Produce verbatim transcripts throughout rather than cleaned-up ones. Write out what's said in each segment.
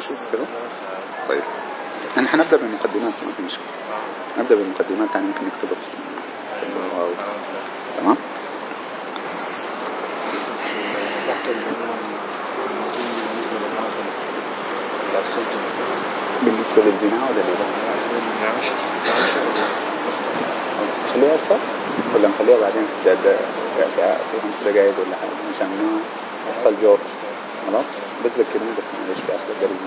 شوف كده. طيب احنا هنبدأ بالمقدمات، ما في مشكلة. نبدأ بالمقدمات يعني ممكن نكتبها في السنة. تمام. بالنسبة للبناء ولا ليه؟ نخليها هسه ولا نخليها بعدين في في خمس دقائق ولا حاجة عشان ما يحصل جور. خلاص بس ذكرني بس معلش في أصل الدرس.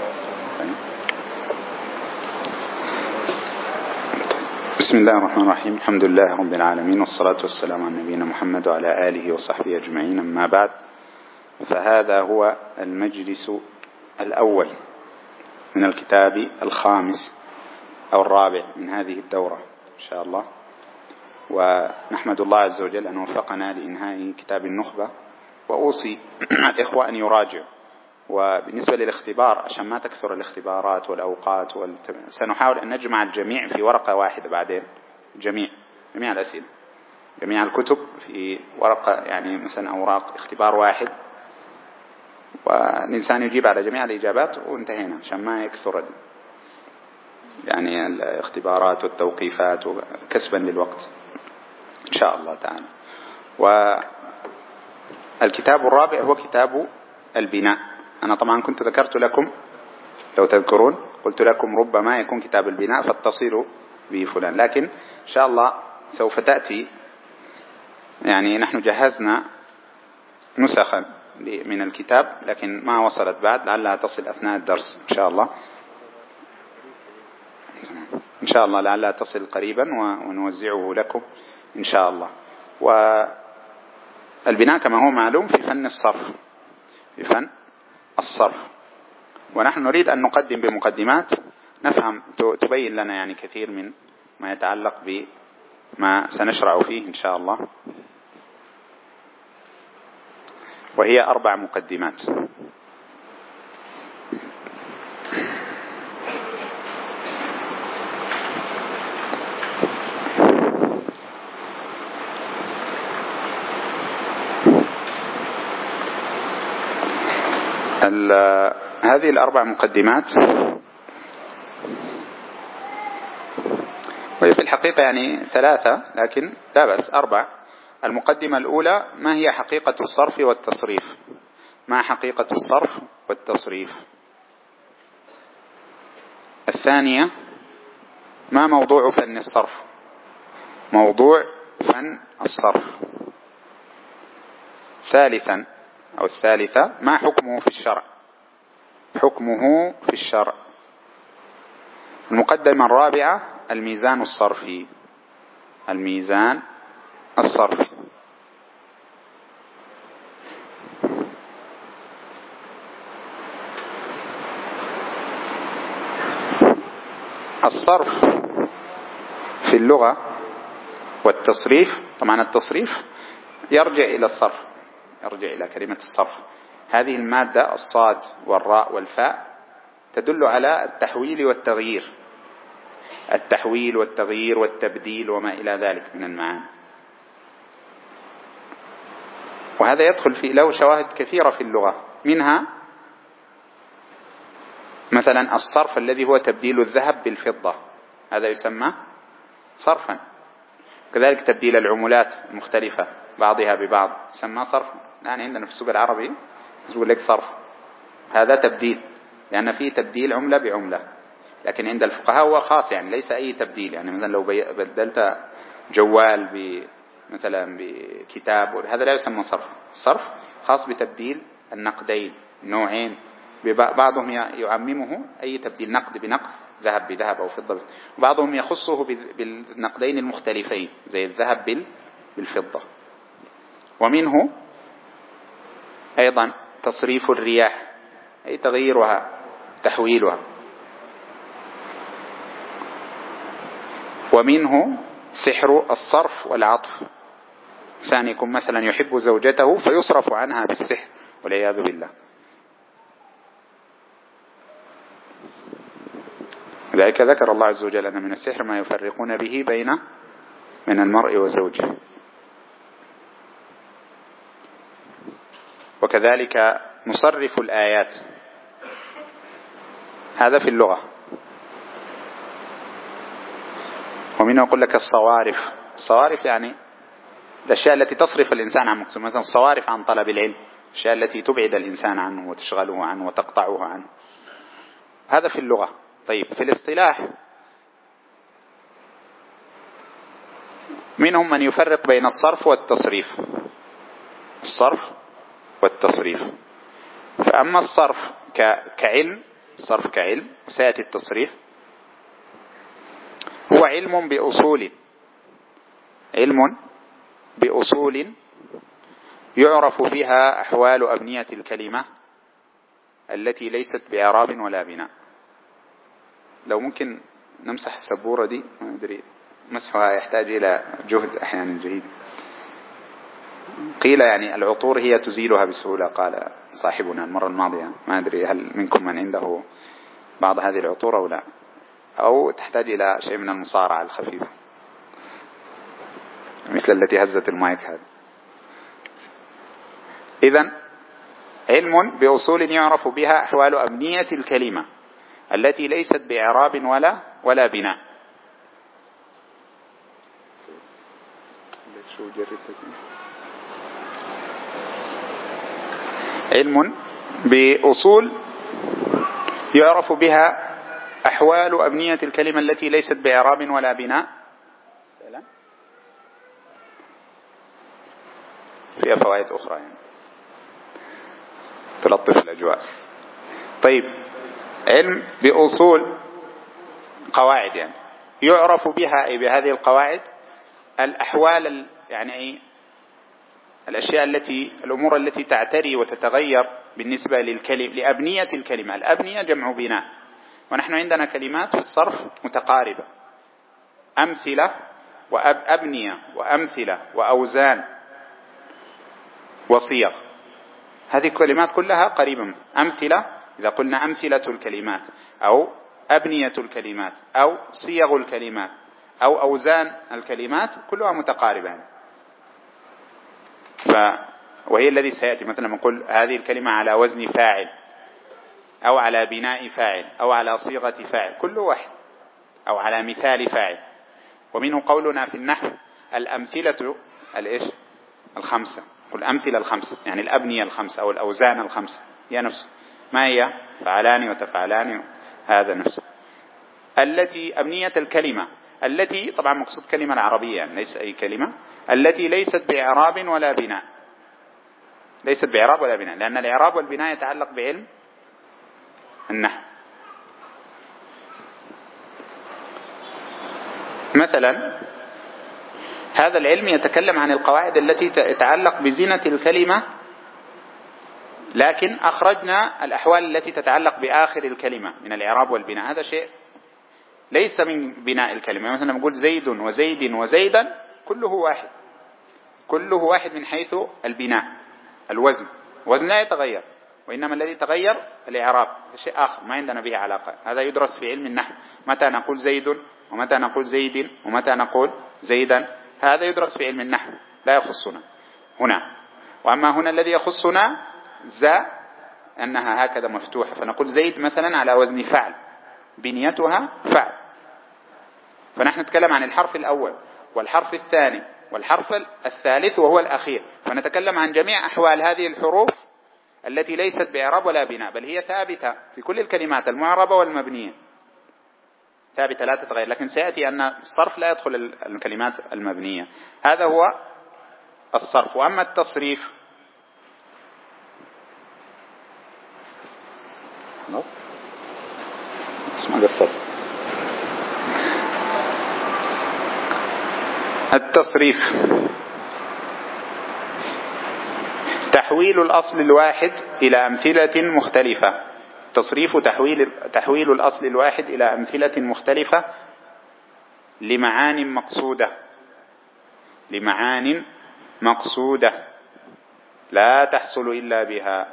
بسم الله الرحمن الرحيم. الحمد لله رب العالمين، والصلاة والسلام على نبينا محمد وعلى آله وصحبه أجمعين. أما بعد، فهذا هو المجلس الأول من الكتاب الخامس أو الرابع من هذه الدورة إن شاء الله، ونحمد الله عز وجل أن وفقنا لإنهاء كتاب النخبة. وأوصي الإخوة أن يراجعوا. وبالنسبة للاختبار عشان ما تكثر الاختبارات والأوقات والتم... سنحاول أن نجمع الجميع في ورقة واحدة بعدين، جميع جميع الأسئلة جميع الكتب في ورقة، يعني مثلا أوراق اختبار واحد، والإنسان يجيب على جميع الإجابات وانتهينا عشان ما يكثر يعني الاختبارات والتوقيفات وكسبا للوقت إن شاء الله تعالى. والكتاب الرابع هو كتاب البناء. أنا طبعا كنت ذكرت لكم، لو تذكرون، قلت لكم ربما يكون كتاب البناء فاتصلوا بفلان، لكن إن شاء الله سوف تأتي. يعني نحن جهزنا نسخا من الكتاب لكن ما وصلت بعد، لعلها تصل أثناء الدرس إن شاء الله. إن شاء الله لعلها تصل قريبا ونوزعه لكم إن شاء الله. والبناء كما هو معلوم في فن الصرف، في فن الصرف، ونحن نريد أن نقدم بمقدمات نفهم تبين لنا يعني كثير من ما يتعلق بما سنشرع فيه إن شاء الله، وهي أربع مقدمات. هذه الأربع مقدمات وهي في الحقيقة يعني ثلاثة، لكن لا بأس أربع. المقدمة الأولى: ما هي حقيقة الصرف والتصريف؟ ما حقيقة الصرف والتصريف؟ الثانية: ما موضوع فن الصرف؟ موضوع فن الصرف. ثالثا أو الثالثة: ما حكمه في الشرع؟ حكمه في الشرع. المقدمة الرابعة: الميزان الصرفي. الميزان الصرفي. الصرف في اللغة والتصريف، طبعا التصريف يرجع إلى الصرف، يرجع إلى كلمة الصرف. هذه المادة الصاد والراء والفاء تدل على التحويل والتغيير، التحويل والتغيير والتبديل وما إلى ذلك من المعاني. وهذا يدخل في له شواهد كثيرة في اللغة، منها مثلا الصرف الذي هو تبديل الذهب بالفضة، هذا يسمى صرفا. كذلك تبديل العملات المختلفة بعضها ببعض يسمى صرفا. الآن عندنا في السوق العربي يقول لك صرف، هذا تبديل لأن فيه تبديل عملة بعملة. لكن عند الفقهاء هو خاص، يعني ليس أي تبديل. يعني مثلا لو بدلت جوال مثلا بكتاب، هذا لا يسمى صرف. الصرف خاص بتبديل النقدين نوعين، بعضهم يعممه أي تبديل نقد بنقد، ذهب بذهب أو فضة، وبعضهم يخصه بالنقدين المختلفين زي الذهب بالفضة. ومنه أيضا تصريف الرياح، أي تغييرها تحويلها. ومنه سحر الصرف والعطف، إنسان يكون مثلا يحب زوجته فيصرف عنها بالسحر والعياذ بالله. لذلك ذكر الله عز وجل أن من السحر ما يفرقون به بين من المرء وزوجه. وكذلك نصرف الآيات، هذا في اللغة. ومنه يقول لك الصوارف. الصوارف يعني الأشياء التي تصرف الإنسان عن مقصود، مثلا الصوارف عن طلب العلم، الأشياء التي تبعد الإنسان عنه وتشغله عنه وتقطعه عنه. هذا في اللغة. طيب في الاصطلاح منهم من يفرق بين الصرف والتصريف. الصرف والتصريف. فأما الصرف كعلم، الصرف كعلم، وسيأتي التصريف، هو علم بأصول، علم بأصول يعرف بها أحوال أبنية الكلمة التي ليست بإعراب ولا بناء. لو ممكن نمسح السبورة دي، ما أدري مسحها يحتاج إلى جهد أحيانا جهيد. قيل يعني العطور هي تزيلها بسهولة، قال صاحبنا المرة الماضية. ما أدري هل منكم من عنده بعض هذه العطور أو لا، أو تحتاج إلى شيء من المصارعة الخفيفة مثل التي هزت المايك هذا. إذن علم بأصول يعرف بها أحوال أبنية الكلمة التي ليست بإعراب ولا ولا بناء. علم بأصول يعرف بها أحوال أبنية الكلمة التي ليست بإعراب ولا بناء. فيها فوائد أخرى يعني تلطف الأجواء. طيب علم بأصول قواعد يعني يعرف بها أي بهذه القواعد الأحوال يعني أي الأشياء التي الأمور التي تعتري وتتغير بالنسبة للكلمة لأبنية الكلمة. الأبنية جمع بناء، ونحن عندنا كلمات في الصرف متقاربة، أمثلة وأبنية وأمثلة وأوزان وصيغ. هذه الكلمات كلها قريبة. أمثلة إذا قلنا أمثلة الكلمات، أو أبنية الكلمات، أو صيغ الكلمات، أو أوزان الكلمات، كلها متقاربة. ف وهي الذي سيأتي مثلا نقول هذه الكلمة على وزن فاعل، أو على بناء فاعل، أو على صيغة فاعل، كل واحد، أو على مثال فاعل. ومنه قولنا في النحو الأمثلة الإيش الخمسة، الأمثلة الخمسة يعني الأبنية الخمسة أو الأوزان الخمسة هي نفسه. ما هي؟ فعلان وتفعلان، هذا نفسه. التي أبنية الكلمة التي طبعا مقصود كلمة العربية يعني ليس أي كلمة، التي ليست بإعراب ولا بناء. ليست بإعراب ولا بناء، لأن الإعراب والبناء يتعلق بعلم النحو. مثلا هذا العلم يتكلم عن القواعد التي تتعلق بزينة الكلمة، لكن أخرجنا الأحوال التي تتعلق بآخر الكلمة من الإعراب والبناء. هذا شيء ليس من بناء الكلمة. مثلا نقول زيد وزيد وزيدا، كله واحد، كله واحد من حيث البناء، الوزن، وزن لا يتغير، وإنما الذي تغير الإعراب، هذا شيء آخر ما عندنا به علاقة. هذا يدرس في علم النحو، متى نقول زيد ومتى نقول زيد ومتى نقول زيدا، هذا يدرس في علم النحو لا يخصنا هنا. وأما هنا الذي يخصنا زا أنها هكذا مفتوحة، فنقول زيد مثلا على وزن فعل، بنيتها فعل. فنحن نتكلم عن الحرف الأول والحرف الثاني والحرف الثالث وهو الأخير، فنتكلم عن جميع أحوال هذه الحروف التي ليست بإعراب ولا بناء، بل هي ثابتة في كل الكلمات المعربة والمبنية، ثابتة لا تتغير. لكن سيأتي أن الصرف لا يدخل الكلمات المبنية. هذا هو الصرف. وأما التصريف اسمع الصرف. التصريف تحويل الأصل الواحد إلى أمثلة مختلفة. تصريف تحويل تحويل الأصل الواحد إلى أمثلة مختلفة لمعان مقصودة، لمعان مقصودة لا تحصل إلا بها.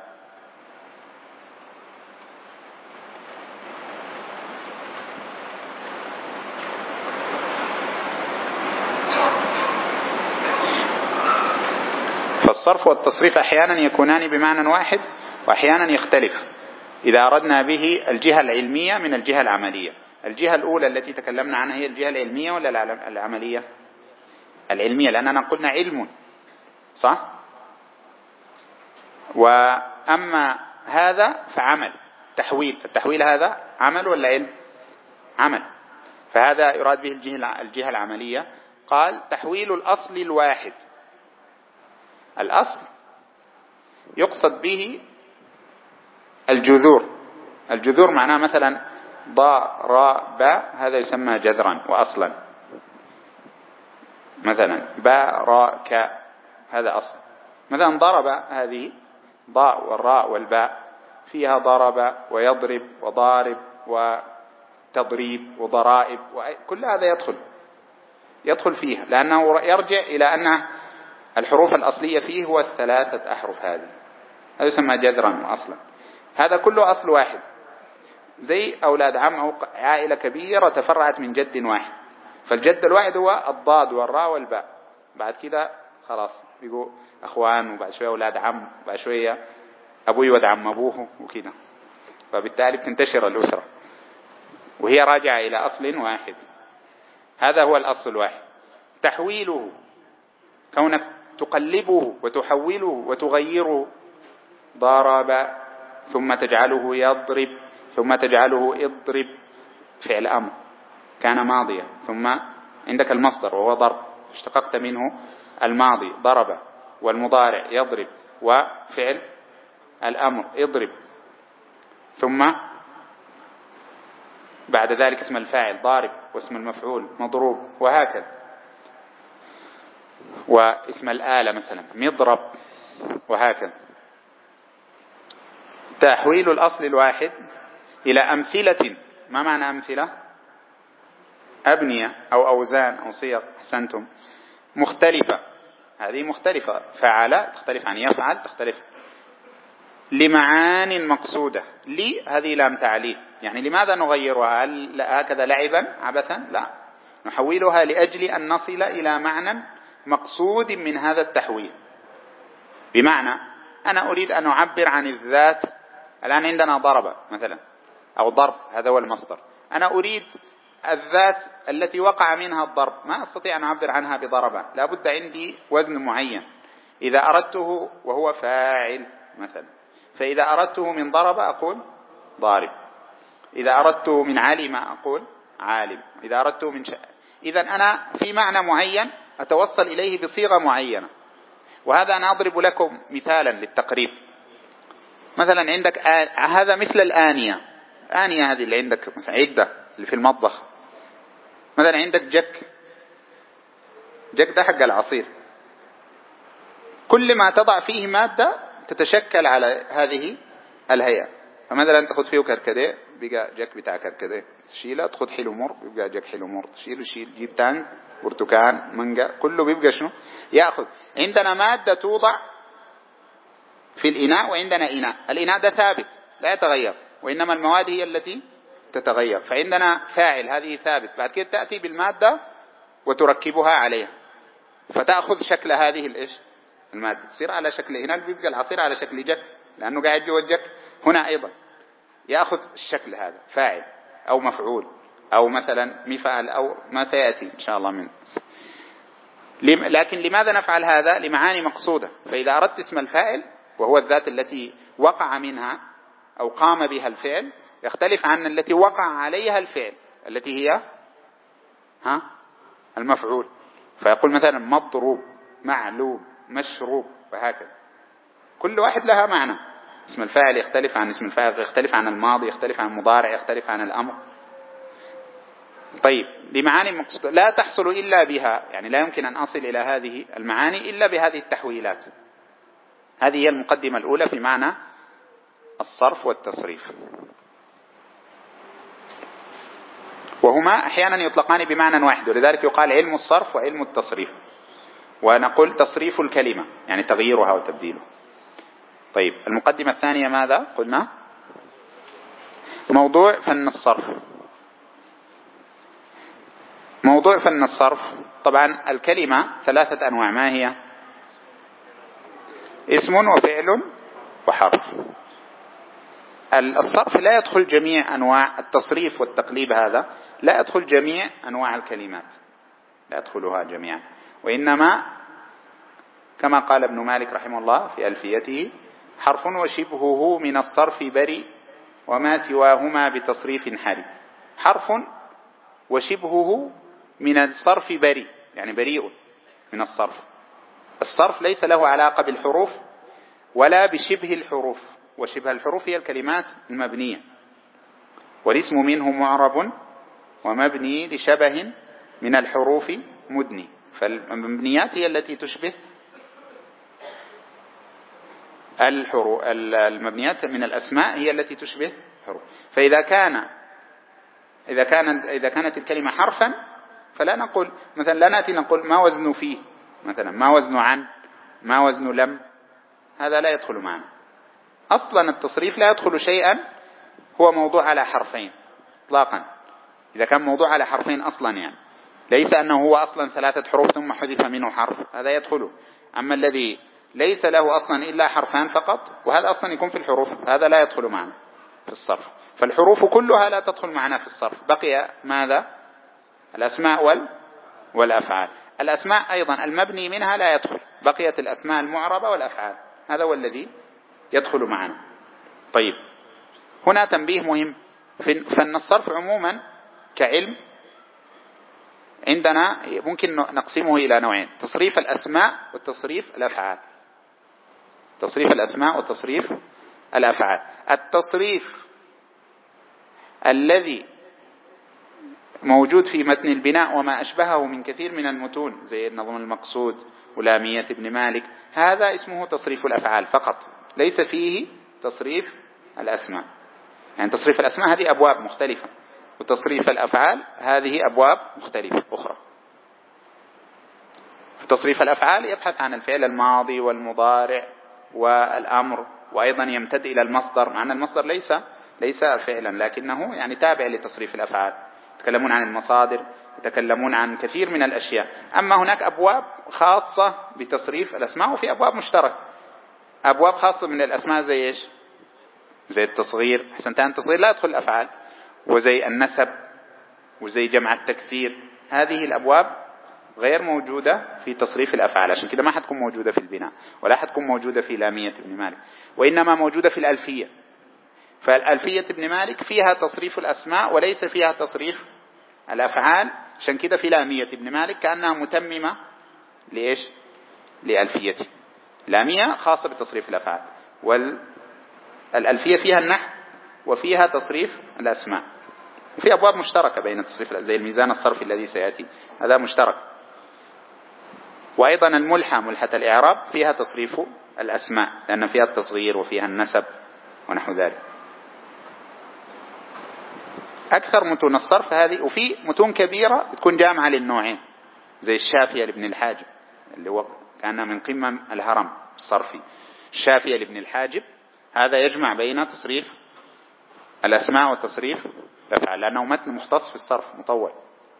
فالصرف والتصريف أحيانا يكونان بمعنى واحد وأحيانا يختلف. إذا أردنا به الجهة العلمية من الجهة العملية. الجهة الأولى التي تكلمنا عنها هي الجهة العلمية ولا العملية؟ العلمية، لأننا قلنا علم، صح؟ وأما هذا فعمل، تحويل. التحويل هذا عمل ولا علم؟ عمل. فهذا يراد به الجهة, الجهة العملية. قال تحويل الأصل الواحد. الأصل يقصد به الجذور. الجذور معناه مثلا ضرب، هذا يسمى جذرا وأصلا. مثلا بارك، هذا أصل. مثلا ضرب، هذه ضاء والراء والباء فيها ضرب ويضرب وضارب وتضريب وضرائب، كل هذا يدخل يدخل فيه، لأنه يرجع إلى أن الحروف الأصلية فيه هو الثلاثة أحرف. هذه هذا يسمى جذرا وأصلا. هذا كله أصل واحد، زي أولاد عم أو عائلة كبيرة تفرعت من جد واحد، فالجد الواحد هو الضاد والراء والباء. بعد كده خلاص بيقوا أخوان، وبعد شوية أولاد عم، وبعد شوية أبوه يود عم أبوه وكده، فبالتالي بتنتشر الأسرة وهي راجعة إلى أصل واحد. هذا هو الأصل الواحد. تحويله كونك تقلبه وتحوله وتغيره. ضرب ثم تجعله يضرب ثم تجعله اضرب، فعل أمر كان ماضيا، ثم عندك المصدر وهو ضرب، اشتققت منه الماضي ضرب، والمضارع يضرب، وفعل الأمر اضرب، ثم بعد ذلك اسم الفاعل ضارب، واسم المفعول مضروب، وهكذا. واسم الآلة مثلا مضرب، وهكذا. تحويل الأصل الواحد إلى أمثلة. ما معنى أمثلة؟ أبنية أو أوزان أو صيغ، أحسنتم، مختلفة. هذه مختلفة، فعل تختلف عن يفعل، تختلف لمعان مقصودة. لي هذه لام تعليل، يعني لماذا نغيرها؟ هل هكذا لعبا عبثا؟ لا، نحولها لأجل أن نصل إلى معنى مقصود من هذا التحويل. بمعنى أنا أريد أن أعبر عن الذات. الآن عندنا ضرب مثلا أو ضرب، هذا هو المصدر. أنا أريد الذات التي وقع منها الضرب، ما أستطيع أن أعبر عنها بضربة، لا بد عندي وزن معين. إذا أردته وهو فاعل مثلا، فإذا أردته من ضرب أقول ضارب، إذا أردته من علم أقول عالم، إذا أردته من شيء. إذن أنا في معنى معين أتوصل إليه بصيغة معينة. وهذا أنا أضرب لكم مثالا للتقريب. مثلا عندك آن... هذا مثل الآنية. آنية هذه اللي عندك مثلا عدة اللي في المطبخ. مثلا عندك جك، جك ده حق العصير. كل ما تضع فيه مادة تتشكل على هذه الهيئة. فمثلا تأخذ فيه كركديه بيبقى جك بتاع كركديه، تشيله تأخذ حلو مر بيبقى جك حلو مر، تشيله شيل جيب تانك برتقان مانجا، كله بيبقى شنو يأخذ. عندنا مادة توضع في الإناء، وعندنا إناء. الإناء ده ثابت لا يتغير، وإنما المواد هي التي تتغير. فعندنا فاعل هذه ثابت، بعد كده تأتي بالمادة وتركبها عليها فتأخذ شكل هذه الإيش المادة، تصير على شكل. هنا بيبقى العصير على شكل جك لأنه قاعد جوا الجك. هنا أيضا يأخذ الشكل هذا فاعل أو مفعول أو مثلا مفعل أو ما سيأتي إن شاء الله منه. لكن لماذا نفعل هذا؟ لمعاني مقصودة. فإذا أردت اسم الفاعل وهو الذات التي وقع منها أو قام بها الفعل، يختلف عن التي وقع عليها الفعل التي هي ها المفعول. فيقول مثلا مضروب، معلوم، مشروب، وهكذا. كل واحد لها معنى. اسم الفاعل يختلف عن اسم الفاعل، يختلف عن الماضي، يختلف عن المضارع، يختلف عن الأمر. طيب، لمعاني مقصودة لا تحصل إلا بها، يعني لا يمكن أن أصل إلى هذه المعاني إلا بهذه التحويلات. هذه هي المقدمة الأولى في معنى الصرف والتصريف. وهما أحيانا يطلقان بمعنى واحد، ولذلك يقال علم الصرف وعلم التصريف. ونقول تصريف الكلمة يعني تغييرها وتبديلها. طيب، المقدمة الثانية ماذا قلنا؟ موضوع فن الصرف. موضوع فن الصرف، طبعا الكلمة ثلاثة أنواع. ما هي؟ اسم وفعل وحرف. الصرف لا يدخل جميع أنواع التصريف والتقليب، هذا لا يدخل جميع أنواع الكلمات، لا يدخلها جميعا، وإنما كما قال ابن مالك رحمه الله في ألفيته: حرف وشبهه من الصرف بريء وما سواهما بتصريف حري. حرف وشبهه من الصرف بريء، يعني بريء من الصرف. الصرف ليس له علاقة بالحروف ولا بشبه الحروف، وشبه الحروف هي الكلمات المبنية، والاسم منه معرب ومبني لشبه من الحروف مدني، فالمبنيات هي التي تشبه الحروف، المبنيات من الأسماء هي التي تشبه الحروف. فإذا كان إذا كان إذا كانت الكلمة حرفا فلا نقول مثلا، لا نأتي نقول ما وزن فيه مثلا، ما وزن عن، ما وزن لم، هذا لا يدخل معنا. أصلا التصريف لا يدخل شيئا هو موضوع على حرفين إطلاقا، إذا كان موضوع على حرفين أصلا، يعني ليس أنه هو أصلا ثلاثة حروف ثم حذف منه حرف، هذا يدخله. أما الذي ليس له أصلا إلا حرفان فقط، وهذا أصلا يكون في الحروف، هذا لا يدخل معنا في الصرف. فالحروف كلها لا تدخل معنا في الصرف. بقي ماذا؟ الأسماء وال والأفعال. الأسماء أيضا المبني منها لا يدخل، بقيت الأسماء المعربة والأفعال، هذا هو الذي يدخل معنا. طيب، هنا تنبيه مهم، فإن الصرف عموما كعلم عندنا ممكن نقسمه إلى نوعين: تصريف الأسماء والتصريف الأفعال. تصريف الأسماء وتصريف الأفعال. التصريف الذي موجود في متن البناء وما أشبهه من كثير من المتون زي النظم المقصود ولامية ابن مالك، هذا اسمه تصريف الأفعال فقط، ليس فيه تصريف الأسماء. يعني تصريف الأسماء هذه أبواب مختلفة، وتصريف الأفعال هذه أبواب مختلفة أخرى. في تصريف الأفعال يبحث عن الفعل الماضي والمضارع والأمر، وأيضا يمتد إلى المصدر، مع أن المصدر ليس ليس فعلا لكنه يعني تابع لتصريف الأفعال. يتكلمون عن المصادر، يتكلمون عن كثير من الأشياء. أما هناك أبواب خاصة بتصريف الأسماء، وفي أبواب مشتركة. أبواب خاصة من الأسماء زي إيش؟ زي التصغير، حسنتان التصغير لا يدخل الأفعال، وزي النسب، وزي جمع التكسير. هذه الأبواب غير موجودة في تصريف الأفعال، عشان كده ما حتكون موجودة في البناء، ولا حتكون موجودة في لامية ابن مالك، وإنما موجودة في الألفية. فالألفية ابن مالك فيها تصريف الأسماء وليس فيها تصريف الأفعال، عشان كده في لامية ابن مالك كأنها متممة لإيش؟ لألفيته. لامية خاصة بتصريف الأفعال، والألفية فيها النحو وفيها تصريف الأسماء، وفي أبواب مشتركة بين تصريف زي الميزان الصرفي الذي سيأتي، هذا مشترك. وأيضا الملحة، ملحة الإعراب، فيها تصريف الأسماء لأن فيها التصغير وفيها النسب ونحو ذلك. أكثر متون الصرف هذه، وفي متون كبيرة بتكون جامعة للنوعين زي الشافية لابن الحاجب اللي هو كان من قمم الهرم الصرفي. الشافية لابن الحاجب هذا يجمع بين تصريف الأسماء وتصريف الأفعال، لأنه متن مختص في الصرف مطول.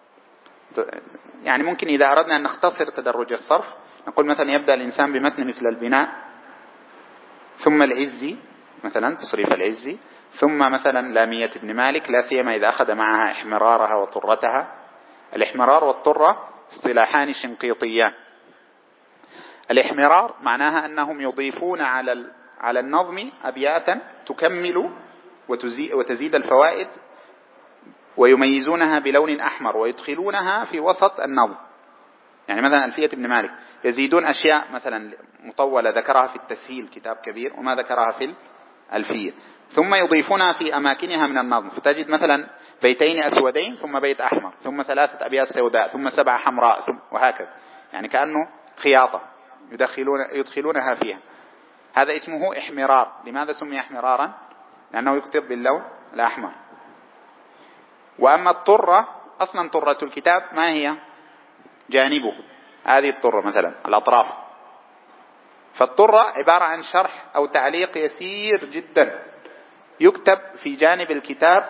يعني ممكن إذا أردنا أن نختصر تدرج الصرف نقول مثلا يبدأ الإنسان بمتن مثل البناء، ثم العزي مثلا تصريف العزي، ثم مثلا لامية ابن مالك، لا سيما إذا أخذ معها إحمرارها وطرتها. الإحمرار والطرة اصطلاحان شنقيطيان. الإحمرار معناها أنهم يضيفون على على النظم أبياتا تكمل وتزيد الفوائد، ويميزونها بلون أحمر ويدخلونها في وسط النظم. يعني مثلا ألفية ابن مالك يزيدون أشياء مثلا مطولة ذكرها في التسهيل كتاب كبير وما ذكرها في الألفية، ثم يضيفونها في أماكنها من النظم، فتجد مثلا بيتين أسودين ثم بيت أحمر ثم ثلاثة أبيات سوداء ثم سبعة حمراء ثم وهكذا، يعني كأنه خياطة يدخلون يدخلونها فيها. هذا اسمه إحمرار. لماذا سمي إحمرارا؟ لأنه يكتب باللون الأحمر. وأما الطرة، أصلا طرة الكتاب ما هي؟ جانبه، هذه الطرة مثلا الأطراف. فالطرة عبارة عن شرح أو تعليق يسير جدا يكتب في جانب الكتاب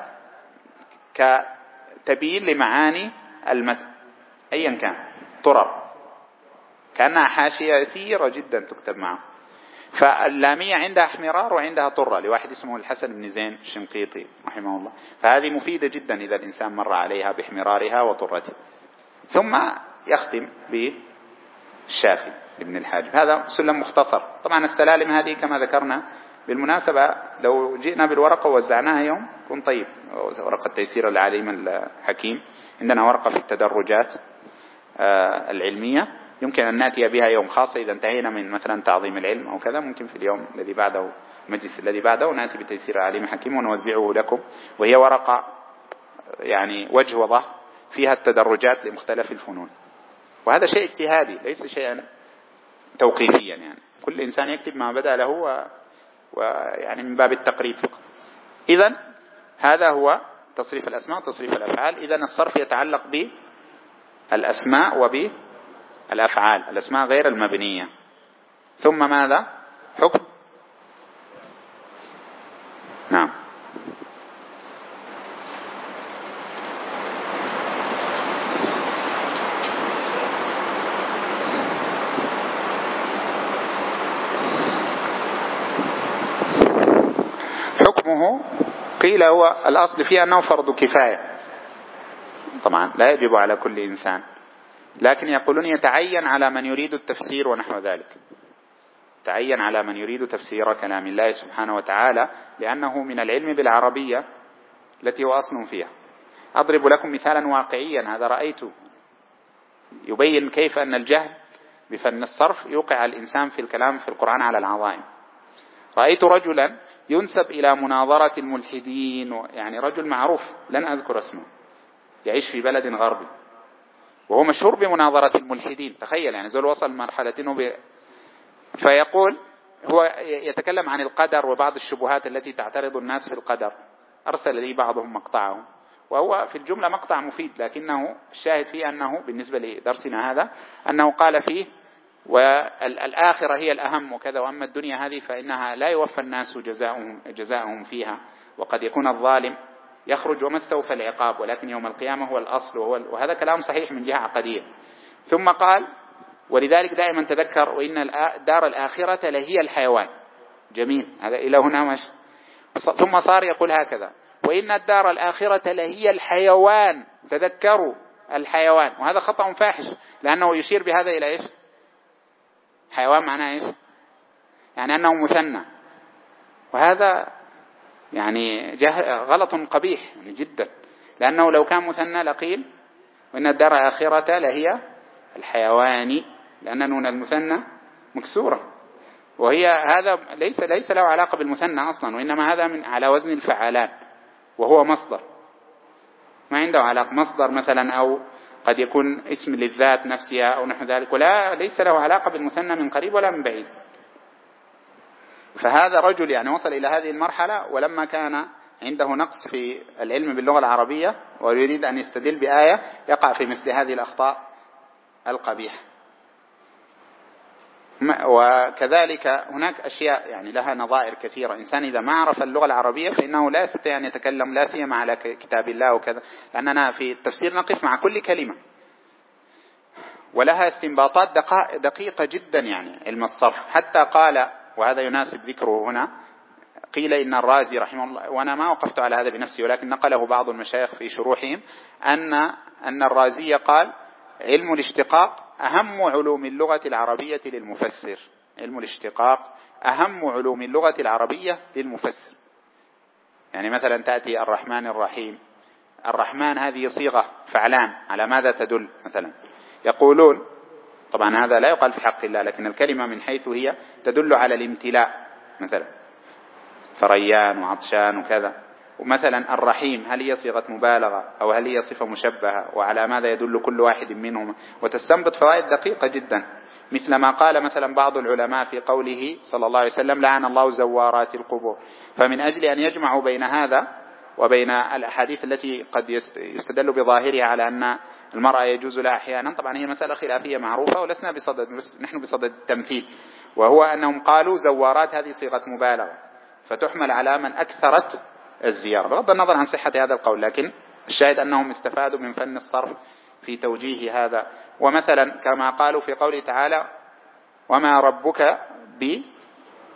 كتبيين لمعاني المتن أيا كان. طرر كأنها حاشية يسيرة جدا تكتب معه. فاللامية عندها احمرار وعندها طرة، لواحد اسمه الحسن بن زين الشنقيطي رحمه الله، فهذه مفيدة جدا إذا الإنسان مر عليها باحمرارها وطرتها. ثم يختم بالشافي ابن الحاجب. هذا سلم مختصر. طبعا السلالم هذه كما ذكرنا بالمناسبة لو جئنا بالورقة ووزعناها يوم كن طيب، ورقة تيسير العليم الحكيم، عندنا ورقة في التدرجات العلمية يمكن أن نأتي بها يوم، خاصة إذا انتهينا من مثلا تعظيم العلم أو كذا، ممكن في اليوم الذي بعده المجلس الذي بعده نأتي بتيسير العليم الحكيم ونوزعه لكم. وهي ورقة يعني وجه وظهر فيها التدرجات لمختلف الفنون، وهذا شيء اجتهادي ليس شيئا توقيفيا، يعني كل إنسان يكتب ما بدأ له و... ويعني من باب التقريب فقط. إذن هذا هو تصريف الأسماء وتصريف الأفعال. إذن الصرف يتعلق بالأسماء وبالأفعال، الأسماء غير المبنية. ثم ماذا؟ حكم. نعم. حكمه قيل هو الأصل فيه أنه فرض كفاية، طبعا لا يجب على كل إنسان، لكن يقولون يتعين على من يريد التفسير ونحو ذلك، تعين على من يريد تفسير كلام الله سبحانه وتعالى، لأنه من العلم بالعربية التي هو أصل فيها. أضرب لكم مثالا واقعيا هذا رأيته يبين كيف أن الجهل بفن الصرف يوقع الإنسان في الكلام في القرآن على العظائم. رأيت رجلا ينسب إلى مناظرة الملحدين، يعني رجل معروف لن أذكر اسمه، يعيش في بلد غربي وهو مشهور بمناظرة الملحدين. تخيل يعني زول وصل مرحلة ب... فيقول هو يتكلم عن القدر وبعض الشبهات التي تعترض الناس في القدر. أرسل لي بعضهم مقطعه، وهو في الجملة مقطع مفيد، لكنه الشاهد فيه أنه بالنسبة لدرسنا هذا أنه قال فيه والآخرة هي الأهم وكذا، وأما الدنيا هذه فإنها لا يوفى الناس جزاؤهم, جزاؤهم فيها، وقد يكون الظالم يخرج وما استوفى العقاب، ولكن يوم القيامة هو الأصل، وهذا كلام صحيح من جهة عقدية. ثم قال ولذلك دائما تذكر وإن الدار الآخرة لهي الحيوان. جميل، هذا إلى هنا مش. ثم صار يقول هكذا وإن الدار الآخرة لهي الحيوان، تذكروا الحيوان، وهذا خطأ فاحش لأنه يشير بهذا إلى إيش؟ حيوان معناه إيش؟ يعني أنه مثنى، وهذا يعني غلط قبيح يعني جدا، لأنه لو كان مثنى لقيل وإن الدار الآخرة لهي الحيوان، لأن نون المثنى مكسورة، وهي هذا ليس ليس له علاقة بالمثنى أصلا، وإنما هذا من على وزن الفعالان، وهو مصدر ما عنده علاقة، مصدر مثلا، أو قد يكون اسم للذات نفسها أو نحو ذلك، ولا ليس له علاقة بالمثنى من قريب ولا من بعيد. فهذا رجل يعني وصل إلى هذه المرحلة، ولما كان عنده نقص في العلم باللغة العربية ويريد أن يستدل بآية يقع في مثل هذه الأخطاء القبيحة. وكذلك هناك أشياء يعني لها نظائر كثيرة. إنسان إذا ما عرف اللغة العربية فإنه لا يستطيع أن يتكلم، لا سيما على كتاب الله وكذا، لأننا في التفسير نقف مع كل كلمة، ولها استنباطات دقيقة جدا. يعني علم الصرف حتى قال، وهذا يناسب ذكره هنا، قيل إن الرازي رحمه الله، وأنا ما وقفت على هذا بنفسي ولكن نقله بعض المشايخ في شروحهم، أن أن الرازي قال علم الاشتقاق أهم علوم اللغة العربية للمفسر. علم الاشتقاق أهم علوم اللغة العربية للمفسر. يعني مثلا تأتي الرحمن الرحيم، الرحمن هذه صيغة فعلان، على ماذا تدل؟ مثلا يقولون طبعا هذا لا يقال في حق الله، لكن الكلمة من حيث هي تدل على الامتلاء، مثلا فريان وعطشان وكذا. ومثلا الرحيم هل هي صيغة مبالغة أو هل هي صفة مشبهة، وعلى ماذا يدل كل واحد منهم، وتستنبط فوائد دقيقة جدا. مثل ما قال مثلا بعض العلماء في قوله صلى الله عليه وسلم لعن الله زوارات القبور، فمن أجل أن يجمعوا بين هذا وبين الأحاديث التي قد يستدل بظاهرها على أن المرأة يجوز لها أحيانا، طبعا هي مسألة خلافية معروفة ولسنا بصدد نحن بصدد التمثيل، وهو أنهم قالوا زوارات هذه صيغة مبالغة فتحمل على من أكثرت الزيارة، بغض النظر عن صحة هذا القول، لكن الشاهد أنهم استفادوا من فن الصرف في توجيه هذا. ومثلا كما قالوا في قوله تعالى وما ربك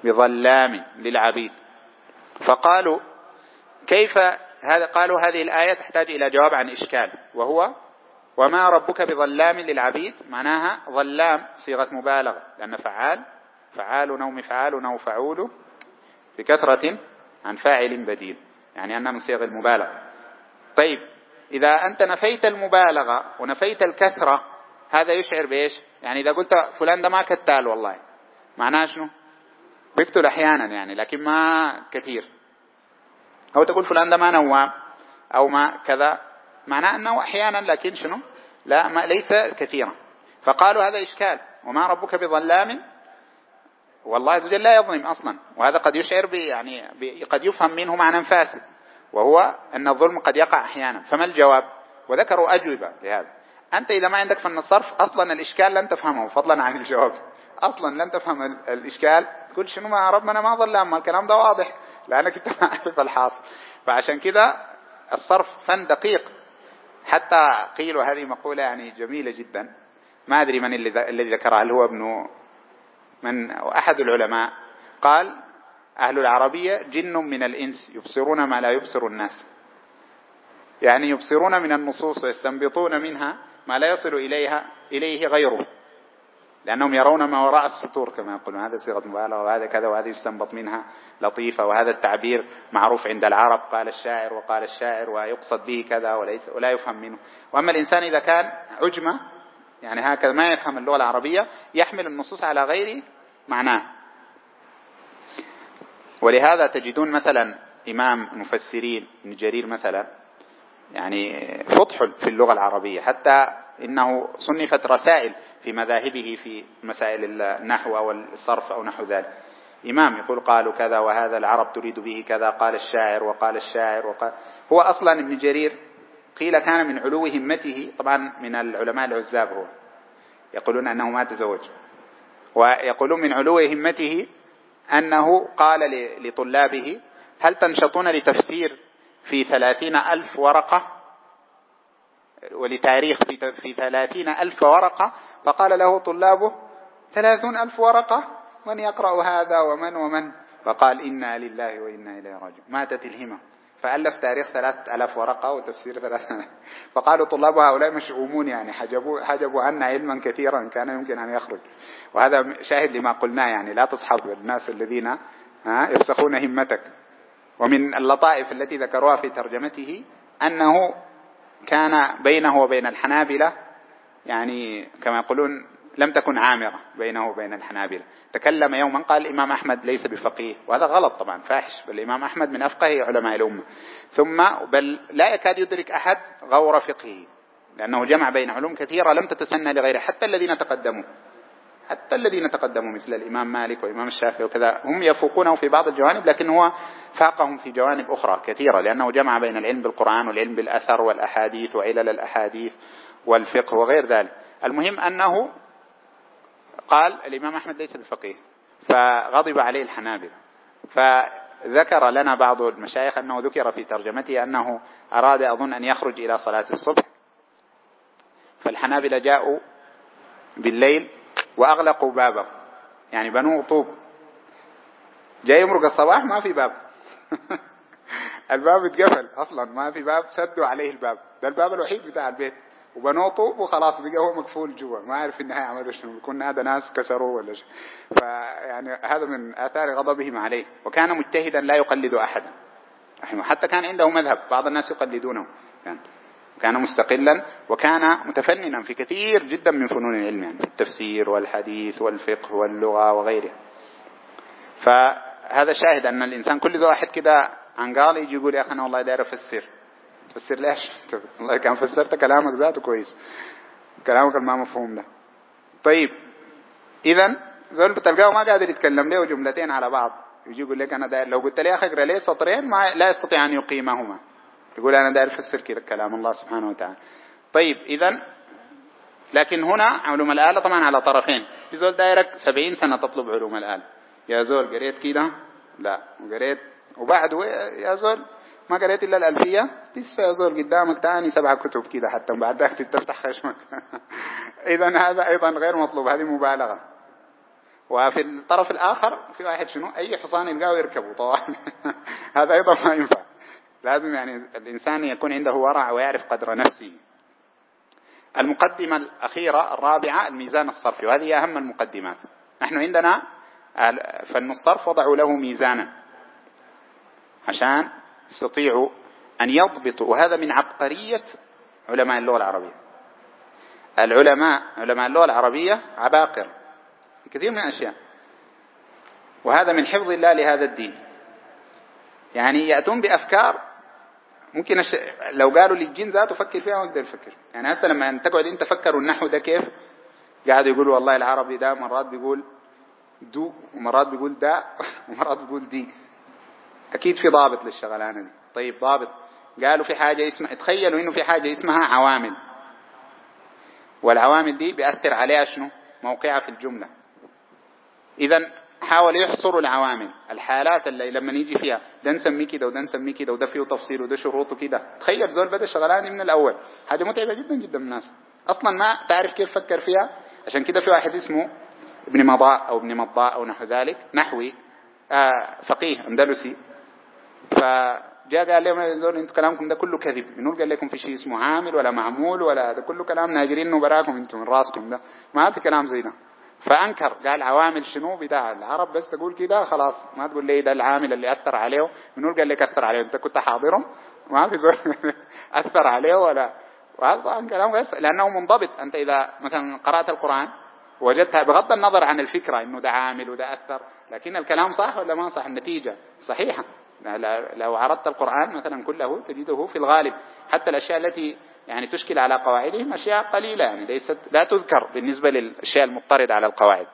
بظلام للعبيد. فقالوا كيف هذا؟ قالوا هذه الآية تحتاج إلى جواب عن إشكال، وهو وما ربك بظلام للعبيد، معناها ظلام صيغة مبالغة، لأن فعال فعال أو مفعال أو فعول بكثرة عن فاعل بديل، يعني أنها من صيغ المبالغة. طيب إذا أنت نفيت المبالغة ونفيت الكثرة هذا يشعر بإيش؟ يعني إذا قلت فلان ده ما كتال والله معناه شنو؟ بيقتل أحيانا يعني لكن ما كثير. أو تقول فلان ده ما نوام أو ما كذا معناه أنه أحيانا لكن شنو؟ لا ما ليس كثيرا. فقالوا هذا إشكال، وما ربك بظلام، والله عز وجل لا يظلم أصلا، وهذا قد يشعر ب يعني ب قد يفهم منه معنى فاسد، وهو أن الظلم قد يقع أحيانا. فما الجواب؟ وذكروا أجوبة لهذا. أنت إذا ما عندك فن الصرف أصلا الإشكال لن تفهمه فضلا عن الجواب، أصلا لن تفهم الإشكال. تقول شنو ما ربنا ما ظلم، ما الكلام ده واضح لأنك أنت ما عارف الحاصل. فعشان كذا الصرف فن دقيق. حتى قيل، وهذه مقولة يعني جميلة جدا، ما أدري من الذي ذكرها، هل هو ابن من أحد العلماء، قال أهل العربية جن من الإنس يبصرون ما لا يبصر الناس، يعني يبصرون من النصوص ويستنبطون منها ما لا يصل إليها إليه غيره، لأنهم يرون ما وراء السطور كما يقولون. هذا صيغة مبالغة وهذا كذا وهذا يستنبط منها لطيفة، وهذا التعبير معروف عند العرب، قال الشاعر وقال الشاعر ويقصد به كذا وليس ولا يفهم منه. وأما الإنسان إذا كان عجمة يعني هكذا ما يفهم اللغة العربية يحمل النصوص على غير معناه. ولهذا تجدون مثلا إمام المفسرين ابن جرير مثلا يعني فطح في اللغة العربية، حتى إنه صنفت رسائل في مذاهبه في مسائل النحو أو الصرف أو نحو ذلك. إمام يقول قالوا كذا وهذا العرب تريد به كذا، قال الشاعر وقال الشاعر وقال. هو أصلا ابن جرير قيل كان من علو همته، طبعا من العلماء العزاب، هو يقولون أنه ما تزوج، ويقولون من علو همته أنه قال لطلابه هل تنشطون لتفسير في ثلاثين ألف ورقة ولتاريخ في ثلاثين ألف ورقة؟ فقال له طلابه ثلاثون ألف ورقة من يقرأ هذا ومن ومن؟ فقال إنا لله وإنا إليه راجعون. ماتت الهمة فألف تاريخ ثلاثة آلاف ورقة وتفسير ثلاثة. فقالوا طلاب هؤلاء مشؤومون يعني حجبوا, حجبوا عنا علما كثيرا كان يمكن أن يخرج. وهذا شاهد لما قلنا، يعني لا تصحب الناس الذين يفسخون همتك. ومن اللطائف التي ذكروها في ترجمته أنه كان بينه وبين الحنابلة يعني كما يقولون لم تكن عامرة بينه وبين الحنابلة. تكلم يوما قال الإمام أحمد ليس بفقيه، وهذا غلط طبعا فاحش، بل الإمام أحمد من أفقه علماء الأمة، ثم بل لا يكاد يدرك أحد غور فقهه، لأنه جمع بين علوم كثيرة لم تتسنى لغيره. حتى الذين تقدموا حتى الذين تقدموا مثل الإمام مالك والإمام الشافعي وكذا هم يفوقونه في بعض الجوانب، لكن هو فاقهم في جوانب أخرى كثيرة، لأنه جمع بين العلم بالقرآن والعلم بالأثر والأحاديث وعلل الأحاديث والفقه وغير ذلك. المهم أنه قال الإمام أحمد ليس بفقيه، فغضب عليه الحنابلة. فذكر لنا بعض المشايخ أنه ذكر في ترجمته أنه أراد أظن أن يخرج إلى صلاة الصبح، فالحنابلة جاءوا بالليل وأغلقوا بابه، يعني بنوه طوب، جاي يمرق الصباح ما في باب الباب اتقفل أصلا ما في باب، سدوا عليه الباب، ده الباب الوحيد بتاع البيت، وبنوه طوب وخلاص بقى هو مقفول جوا، ما عارف في النهاية عملوا شنو، يكون هذا ناس كسروه ولا شيء. فيعني هذا من آثار غضبهم عليه. وكان مجتهدا لا يقلد أحدا، حتى كان عنده مذهب بعض الناس يقلدونه، يعني كان مستقلا وكان متفننا في كثير جدا من فنون العلم، يعني في التفسير والحديث والفقه واللغة وغيره. فهذا شاهد أن الإنسان كل ذو واحد كده عن قال يجي يقول يا أخي أنا والله داير أفسر. تفسر ليش؟ والله كان فسرت كلامك ذاته كويس، كلامك ما مفهوم ده. طيب إذن زول بتلقاه ما قادر يتكلم له جملتين على بعض، يجي يقول لك أنا داير، لو قلت لي أخي اقرأ لي سطرين ما لا يستطيع أن يقيمهما، تقول أنا داير أفسر كده كلام الله سبحانه وتعالى. طيب إذن لكن هنا علوم الآلة طبعا على طرفين، في زول دايرك سبعين سنة تطلب علوم الآلة، يا زول قريت كده؟ لا. وقريت وبعد يا زول ما قريت إلا الألفية، لسه يا زول قدامك تاني سبعة كتب كده حتى بعد ذلك تفتح خشمك إذن هذا أيضا غير مطلوب، هذه مبالغة. وفي الطرف الآخر في واحد شنو أي حصان يلقاه يركبه طبعا. هذا أيضا ما ينفع. لازم يعني الإنسان يكون عنده ورع ويعرف قدر نفسه. المقدمة الأخيرة الرابعة الميزان الصرفي، وهذه أهم المقدمات. نحن عندنا فن الصرف وضعوا له ميزانا عشان يستطيعوا أن يضبطوا، وهذا من عبقرية علماء اللغة العربية. العلماء علماء اللغة العربية عباقر في كثير من الأشياء، وهذا من حفظ الله لهذا الدين. يعني يأتون بأفكار ممكن أش... لو قالوا للجن ذاته فكر فيها ما أقدر أفكر. يعني هسه لما تقعد أنت تفكر النحو ده كيف قاعد يقولوا والله العربي ده مرات بيقول دو ومرات بيقول دا ومرات بيقول دي، أكيد في ضابط للشغلانة دي. طيب ضابط، قالوا في حاجة اسمها، تخيلوا إنه في حاجة اسمها عوامل، والعوامل دي بيأثر عليها شنو؟ موقعها في الجملة. إذن حاول يحصروا العوامل، الحالات اللي لما نيجي فيها ده نسميه كده وده نسميه كده وده فيه تفصيل وده شروطه كده. تخيل زول بدأ شغلاني من الأول، حاجة متعبة جدا جدا من الناس أصلا ما تعرف كيف فكر فيها. عشان كده في واحد اسمه ابن مضاء أو ابن مضاء أو نحو ذلك، نحوي آه فقيه أندلسي، فجاء قال لهم يا زول انتوا كلامكم ده كله كذب، منو قال لكم في شيء اسمه عامل ولا معمول ولا ده كله كلام ناجرين وبراكم انتم من راسكم، ده ما في كلام زي ده. فأنكر، قال عوامل شنو بتاع العرب بس تقول كده خلاص، ما تقول لي ده العامل اللي أثر عليه، منو قال لك أثر عليه؟ انت كنت حاضرهم؟ ما في زول أثر عليه ولا. وهذا طبعا كلام غير، لأنه منضبط. أنت إذا مثلا قرأت القرآن وجدتها بغض النظر عن الفكرة إنه ده عامل وده أثر، لكن الكلام صح ولا ما صح، النتيجة صحيحة. لو عرضت القرآن مثلا كله تجده في الغالب حتى الأشياء التي يعني تشكل على قواعدهم أشياء قليلة، يعني ليست لا تذكر بالنسبة للأشياء المضطردة على القواعد.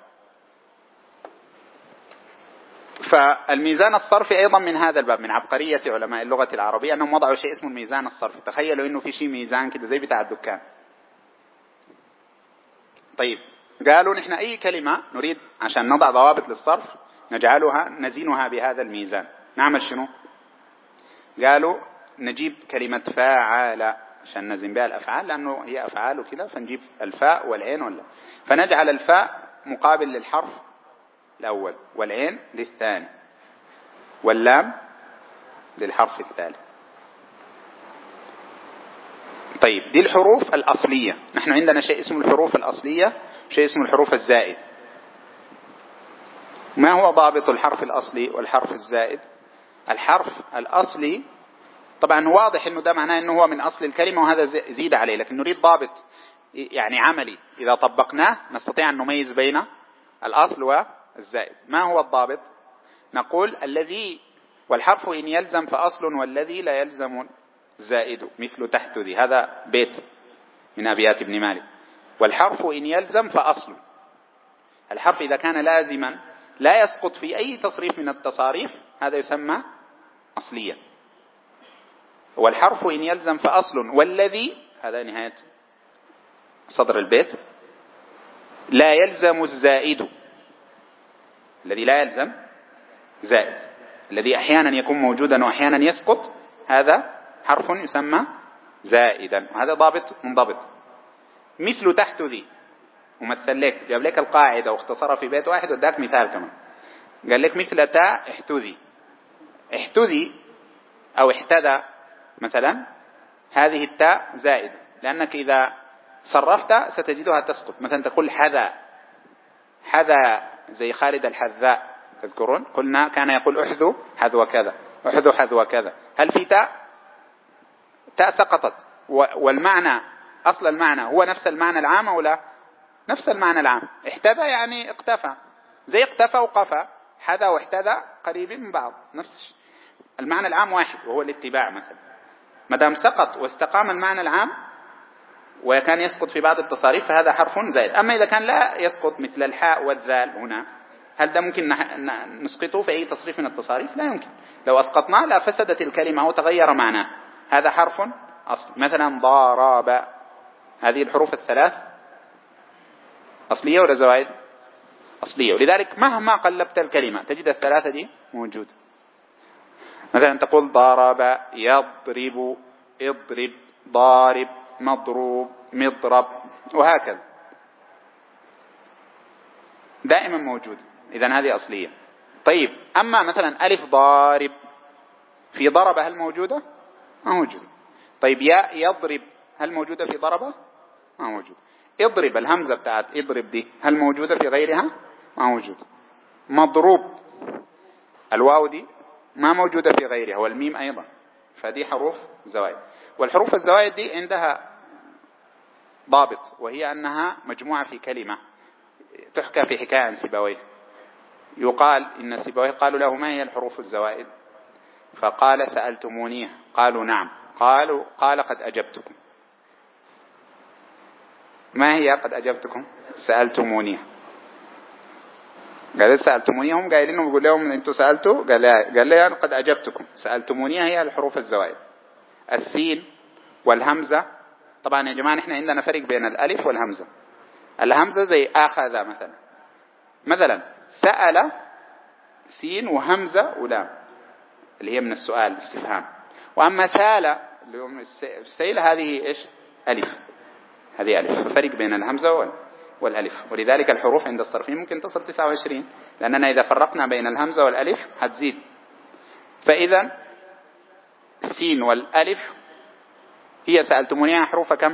فالميزان الصرفي أيضا من هذا الباب، من عبقرية علماء اللغة العربية أنهم وضعوا شيء اسمه الميزان الصرفي. تخيلوا إنه في شيء ميزان كده زي بتاع الدكان. طيب قالوا نحن أي كلمة نريد عشان نضع ضوابط للصرف نجعلها نزينها بهذا الميزان، نعمل شنو؟ قالوا نجيب كلمة فاعل عشان نزن بها الأفعال، لأنه هي أفعال وكذا، فنجيب الفاء والعين ولا، فنجعل الفاء مقابل للحرف الأول، والعين للثاني، واللام للحرف الثالث. طيب دي الحروف الأصلية. نحن عندنا شيء اسمه الحروف الأصلية، شيء اسمه الحروف الزائد. ما هو ضابط الحرف الأصلي والحرف الزائد؟ الحرف الأصلي طبعا واضح انه ده معناه انه هو من اصل الكلمة وهذا زيد عليه، لكن نريد ضابط يعني عملي اذا طبقناه نستطيع ان نميز بين الاصل والزائد. ما هو الضابط؟ نقول الذي والحرف ان يلزم فاصل والذي لا يلزم زائد مثل تحت ذي، هذا بيت من ابيات ابن مالك. والحرف ان يلزم فاصل، الحرف اذا كان لازما لا يسقط في اي تصريف من التصاريف هذا يسمى اصليا. والحرف إن يلزم فأصل، والذي هذا نهاية صدر البيت لا يلزم الزائد، الذي لا يلزم زائد، الذي أحيانا يكون موجودا وأحيانا يسقط، هذا حرف يسمى زائدا، وهذا ضابط منضبط. مثل تحت ذي ممثل لك، جاب لك القاعدة واختصرها في بيت واحد وداك مثال كمان، قال لك مثل تاء احتذي، احتذي أو احتذى مثلا، هذه التاء زائد، لأنك إذا صرفت ستجدها تسقط. مثلا تقول حذا، حذا زي خالد الحذاء، تذكرون قلنا كان يقول أحذو حذو كذا، أحذو حذو كذا، هل في تاء؟ تاء سقطت، والمعنى أصل المعنى هو نفس المعنى العام أو لا؟ نفس المعنى العام. احتذى يعني اقتفى، زي اقتفى وقفى، حذا واحتذى قريبين من بعض، نفس المعنى العام واحد وهو الاتباع. مثلا ما دام سقط واستقام المعنى العام وكان يسقط في بعض التصاريف فهذا حرف زائد. أما إذا كان لا يسقط مثل الحاء والذال هنا، هل ده ممكن نسقطه في أي تصريف من التصاريف؟ لا يمكن. لو أسقطناه لا فسدت الكلمة وتغير معناه. هذا حرف أصل. مثلا ضارب، هذه الحروف الثلاث أصلية ولا زوائد؟ أصلية، ولذلك مهما قلبت الكلمة تجد الثلاثة دي موجودة. مثلا تقول ضرب، يضرب، اضرب، ضارب، مضروب، مضرب، وهكذا دائما موجود. إذن هذه أصلية. طيب أما مثلا ألف ضارب، في ضرب هل موجودة؟ ما موجودة. طيب ياء يضرب هل موجودة في ضربة؟ ما موجودة. اضرب الهمزة بتاعت اضرب دي هل موجودة في غيرها؟ ما موجودة. مضروب الواو دي ما موجودة في غيرها، والميم أيضا، فدي حروف زوائد. والحروف الزوائد دي عندها ضابط، وهي أنها مجموعة في كلمة. تحكى في حكاية عن سيبويه، يقال إن سيبويه قالوا له ما هي الحروف الزوائد؟ فقال سألتمونيه، قالوا نعم، قالوا قال قد أجبتكم. ما هي قد أجبتكم؟ سألتمونيه. قال سألتمونيه، هم قايلين بيقول لهم أنتوا سألتوا؟ قال قال لي قد أجبتكم. سألتمونيه هي الحروف الزوائد. السين والهمزة. طبعا يا جماعة نحن عندنا فرق بين الألف والهمزة. الهمزة زي آخذ مثلا، مثلا سأل سين وهمزة ولام اللي هي من السؤال الاستفهام. وأما سال اللي هو السيل هذه إيش؟ ألف، هذه ألف. فرق بين الهمزة والألف. ولذلك الحروف عند الصرفين ممكن تصل تسعة وعشرين، لأننا إذا فرقنا بين الهمزة والألف هتزيد. فإذا السين والألف هي سألتمونيها حروف كم؟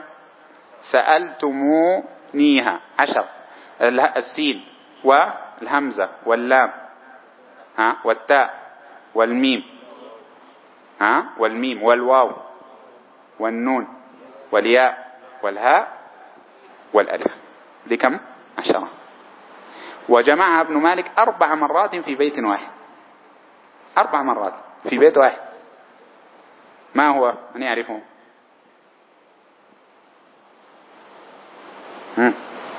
سألتمونيها عشر. السين والهمزة واللام ها والتاء والميم ها والميم والواو والنون والياء والهاء والألف، دي كم؟ عشرة. وجمعها ابن مالك أربع مرات في بيت واحد. أربع مرات في بيت واحد. ما هو؟ من يعرفه؟ هم.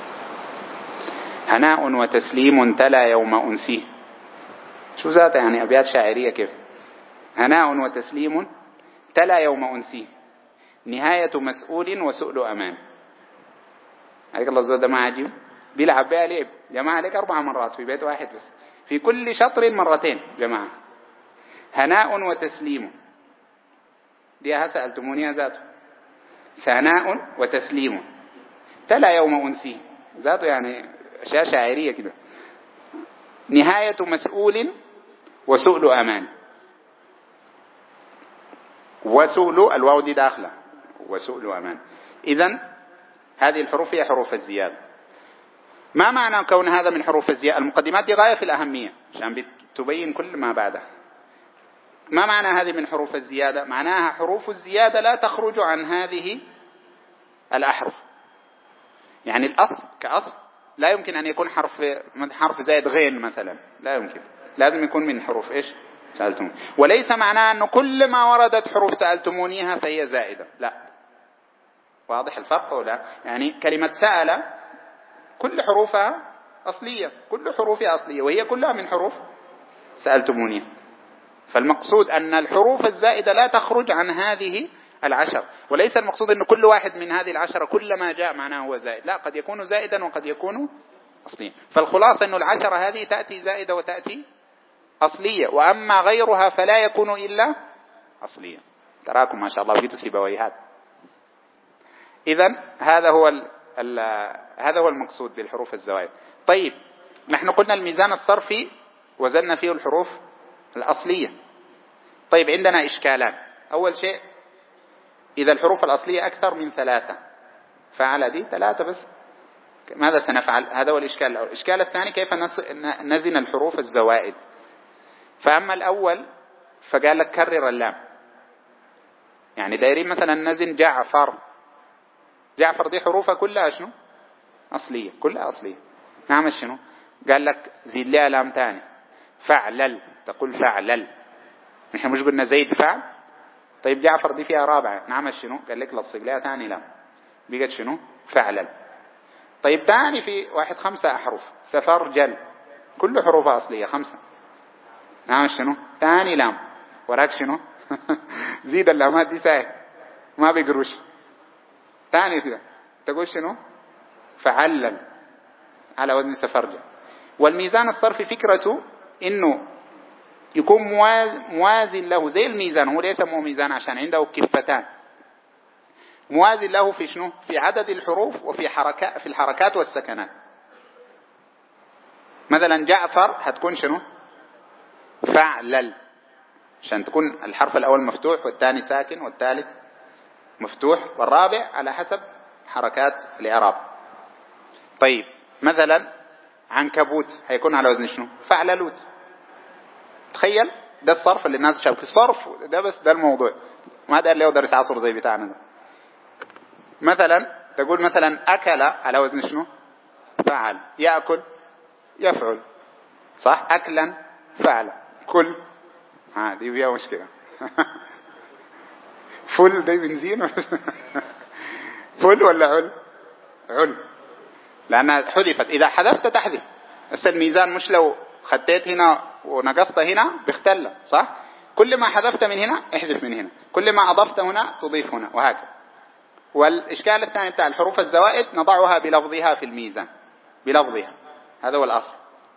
هناء وتسليم تلا يوم أنسيه. شو ذات يعني أبيات شاعرية كيف؟ هناء وتسليم تلا يوم أنسيه، نهاية مسؤول وسؤل أمان. عليك الله الزود ما عجيب بيلعب بها لعب. جماعة عليك أربع مرات في بيت واحد بس، في كل شطر مرتين جماعة. هناء وتسليم دي سألتمونيها ذاته، هناء وتسليم تلا يوم أنسيه ذاته، يعني أشياء شاعرية كده. نهاية مسؤول وسؤل أمان. وسؤل الواو دي داخلة، وسؤل أمان. إذن هذه الحروف هي حروف الزيادة. ما معنى كون هذا من حروف الزيادة؟ المقدمات دي غاية في الأهمية عشان تبين كل ما بعدها. ما معنى هذه من حروف الزيادة؟ معناها حروف الزيادة لا تخرج عن هذه الأحرف. يعني الأصل كأصل لا يمكن أن يكون حرف حرف زائد غين مثلا، لا يمكن، لازم يكون من حروف إيش؟ سألتمون. وليس معناه أنه كل ما وردت حروف سألتمونيها فهي زائدة، لا. واضح الفرق ولا؟ يعني كلمة سأل كل حروفها أصلية، كل حروفها أصلية، وهي كلها من حروف سألتمونيها. فالمقصود أن الحروف الزائدة لا تخرج عن هذه العشر، وليس المقصود أن كل واحد من هذه العشرة كل ما جاء معناه هو زائد، لا، قد يكون زائدا وقد يكون أصليا. فالخلاصة أن العشرة هذه تأتي زائدة وتأتي أصلية، وأما غيرها فلا يكون إلا أصليا. تراكم ما شاء الله بقيتوا سيبويهات. إذن هذا هو ال ال هذا هو المقصود بالحروف الزوائد. طيب نحن قلنا الميزان الصرفي وزننا فيه الحروف الأصلية. طيب عندنا إشكالان. أول شيء إذا الحروف الأصلية أكثر من ثلاثة، فعل دي ثلاثة بس، ماذا سنفعل؟ هذا هو الإشكال الأول. الإشكال الثاني كيف نزن الحروف الزوائد. فأما الأول فقال لك كرر اللام، يعني دايرين مثلا نزن جعفر. جعفر دي حروفها كلها شنو؟ أصلية، كلها أصلية. نعمل شنو؟ قال لك زيد لها لام تاني، فعلل، تقول فعلل. نحن مش قلنا زيد فعل؟ طيب جعفر دي فيها رابعة، نعمل شنو؟ قال لك لصق لها تاني لام، بقت شنو؟ فعلل. طيب تاني في واحد خمسة أحرف، سفرجل، كل حروفها أصلية خمسة، نعمل شنو؟ تاني لام، وراك شنو؟ زيد اللامات دي ساي ما بيقروش، تاني كده تقول شنو؟ فعلل، على وزن سفرجل. والميزان الصرفي فكرته إنه يكون موازن له زي الميزان. هو ليس مو ميزان عشان عنده كفتان، موازن له في شنو؟ في عدد الحروف وفي حركات، في الحركات والسكنات. مثلا جعفر هتكون شنو؟ فعلل، عشان تكون الحرف الأول مفتوح والثاني ساكن والثالث مفتوح والرابع على حسب حركات الإعراب. طيب مثلا عنكبوت هيكون على وزن شنو؟ فعللوت. تخيل ده الصرف اللي الناس شافوا في الصرف ده، بس ده الموضوع ما ده اللي هو درس عصر زي بتاعنا ده. مثلا تقول مثلا أكل على وزن شنو؟ فعل. يأكل يفعل، صح؟ أكلا فعل. كل ها دي فيها مشكلة. فل ده بنزين. فل ولا عل؟ عل، لأنها حذفت. إذا حذفت تحذف، بس الميزان مش لو خطيت هنا ونقصت هنا بيختل، صح؟ كل ما حذفت من هنا احذف من هنا، كل ما أضفت هنا تضيف هنا، وهكذا. والإشكال الثاني بتاع الحروف الزوائد نضعها بلفظها في الميزان، بلفظها، هذا هو الأصل.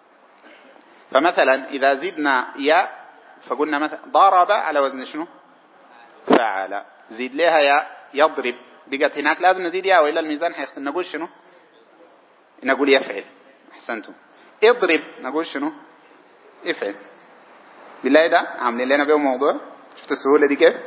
فمثلا إذا زدنا يا فقلنا مثلا ضرب على وزن شنو؟ فعل. زيد لها يا يضرب، بقت هناك لازم نزيد يا وإلا الميزان حيختلف. نقول شنو؟ نقول يفعل. أحسنتم. اضرب نقول شنو؟ افعل. بالله ده عاملين لنا بيه موضوع. شفت السهولة دي كيف؟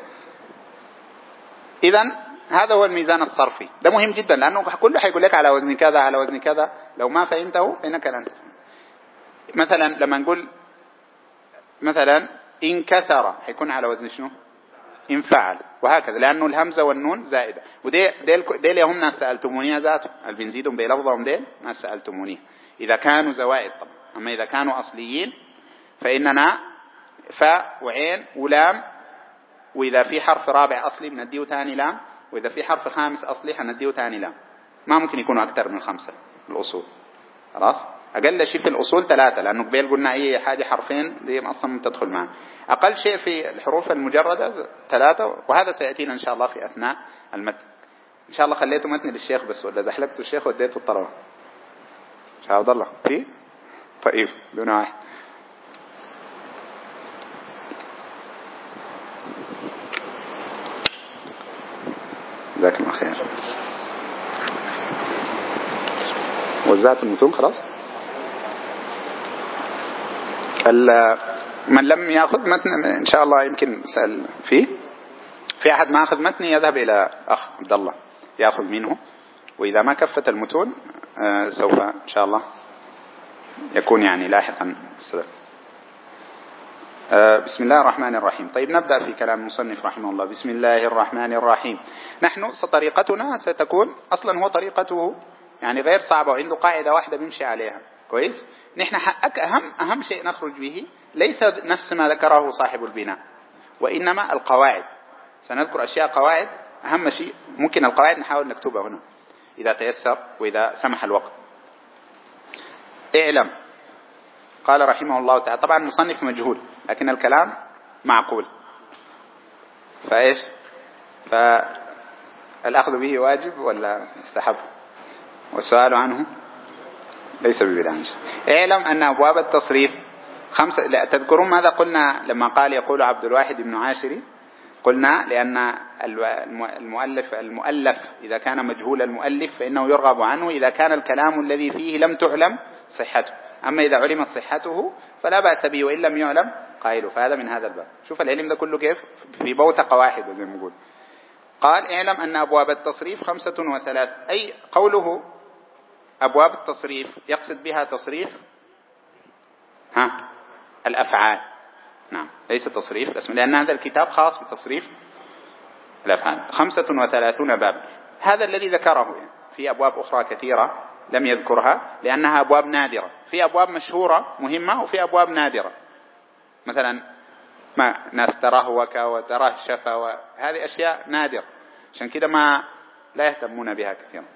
إذن هذا هو الميزان الصرفي، ده مهم جدا لأنه كله حيقول لك على وزن كذا على وزن كذا، لو ما فهمته فإنك لن تفهم. مثلا لما نقول مثلا انكسر حيكون على وزن شنو؟ انفعل، وهكذا، لأنه الهمزة والنون زائدة. ودي ديل ديل هم ناس سألتمونيها ذاته، البنزيدهم بلفظهم ديل ناس سألتمونيها إذا كانوا زوائد طبعا. أما إذا كانوا أصليين فإننا فاء وعين ولام، وإذا في حرف رابع أصلي بنديه تاني لام، وإذا في حرف خامس أصلي حنديه تاني لام. ما ممكن يكونوا أكثر من خمسة الأصول. خلاص، أقل شيء في الأصول ثلاثة، لأنه قبل قلنا أي حاجة حرفين دي أصلا تدخل معنا. أقل شيء في الحروف المجردة ثلاثة، وهذا سيأتينا إن شاء الله في أثناء المتن. إن شاء الله خليته متن للشيخ بس، ولا زحلقته الشيخ وديته الطلبة. شاء عبد الله في طيب دون واحد. جزاك الله خير. وزعت المتون خلاص. من لم يأخذ متن إن شاء الله يمكن سأل فيه. في أحد ما أخذ متن يذهب إلى أخ عبد الله يأخذ منه، وإذا ما كفت المتون سوف إن شاء الله يكون يعني لاحقا السبب. بسم الله الرحمن الرحيم. طيب نبدأ في كلام المصنف رحمه الله. بسم الله الرحمن الرحيم. نحن طريقتنا ستكون أصلا هو طريقته يعني غير صعبة، وعنده قاعدة واحدة بيمشي عليها كويس. نحن حقك أهم أهم شيء نخرج به ليس نفس ما ذكره صاحب البناء، وإنما القواعد. سنذكر أشياء قواعد أهم شيء. ممكن القواعد نحاول نكتبها هنا إذا تيسر وإذا سمح الوقت. اعلم قال رحمه الله تعالى، طبعا مصنف مجهول لكن الكلام معقول، فإيش فالأخذ به واجب ولا مستحب، والسؤال عنه ليس ببدعة. اعلم أن أبواب التصريف خمسة. لا تذكرون ماذا قلنا لما قال يقول عبد الواحد بن عاشري؟ قلنا لأن المؤلف المؤلف إذا كان مجهول المؤلف فإنه يرغب عنه إذا كان الكلام الذي فيه لم تعلم صحته، أما إذا علمت صحته فلا بأس به وإن لم يعلم قائله. فهذا من هذا الباب. شوف العلم ده كله كيف في بوتقة واحدة زي ما نقول. قال اعلم أن أبواب التصريف خمسة وثلاث. أي قوله أبواب التصريف يقصد بها تصريف ها الأفعال، نعم ليس تصريف الاسم، لأن هذا الكتاب خاص بتصريف الأفعال. خمسة وثلاثون باب، هذا الذي ذكره. يعني في أبواب أخرى كثيرة لم يذكرها لأنها أبواب نادرة. في أبواب مشهورة مهمة وفي أبواب نادرة، مثلا ما ناس تراه وكا وتراه شفا، وهذه أشياء نادرة عشان كده ما لا يهتمون بها كثيرا.